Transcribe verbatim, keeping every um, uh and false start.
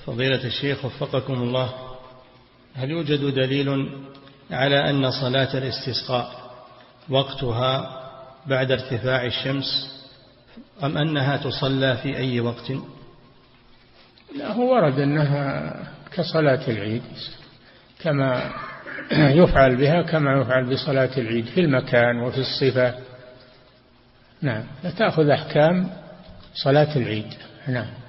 فضيلة الشيخ وفقكم الله، هل يوجد دليل على أن صلاة الاستسقاء وقتها بعد ارتفاع الشمس أم أنها تصلى في أي وقت؟ لا، هو ورد أنها كصلاة العيد، كما يفعل بها كما يفعل بصلاة العيد في المكان وفي الصفة. نعم، فتأخذ أحكام صلاة العيد. نعم.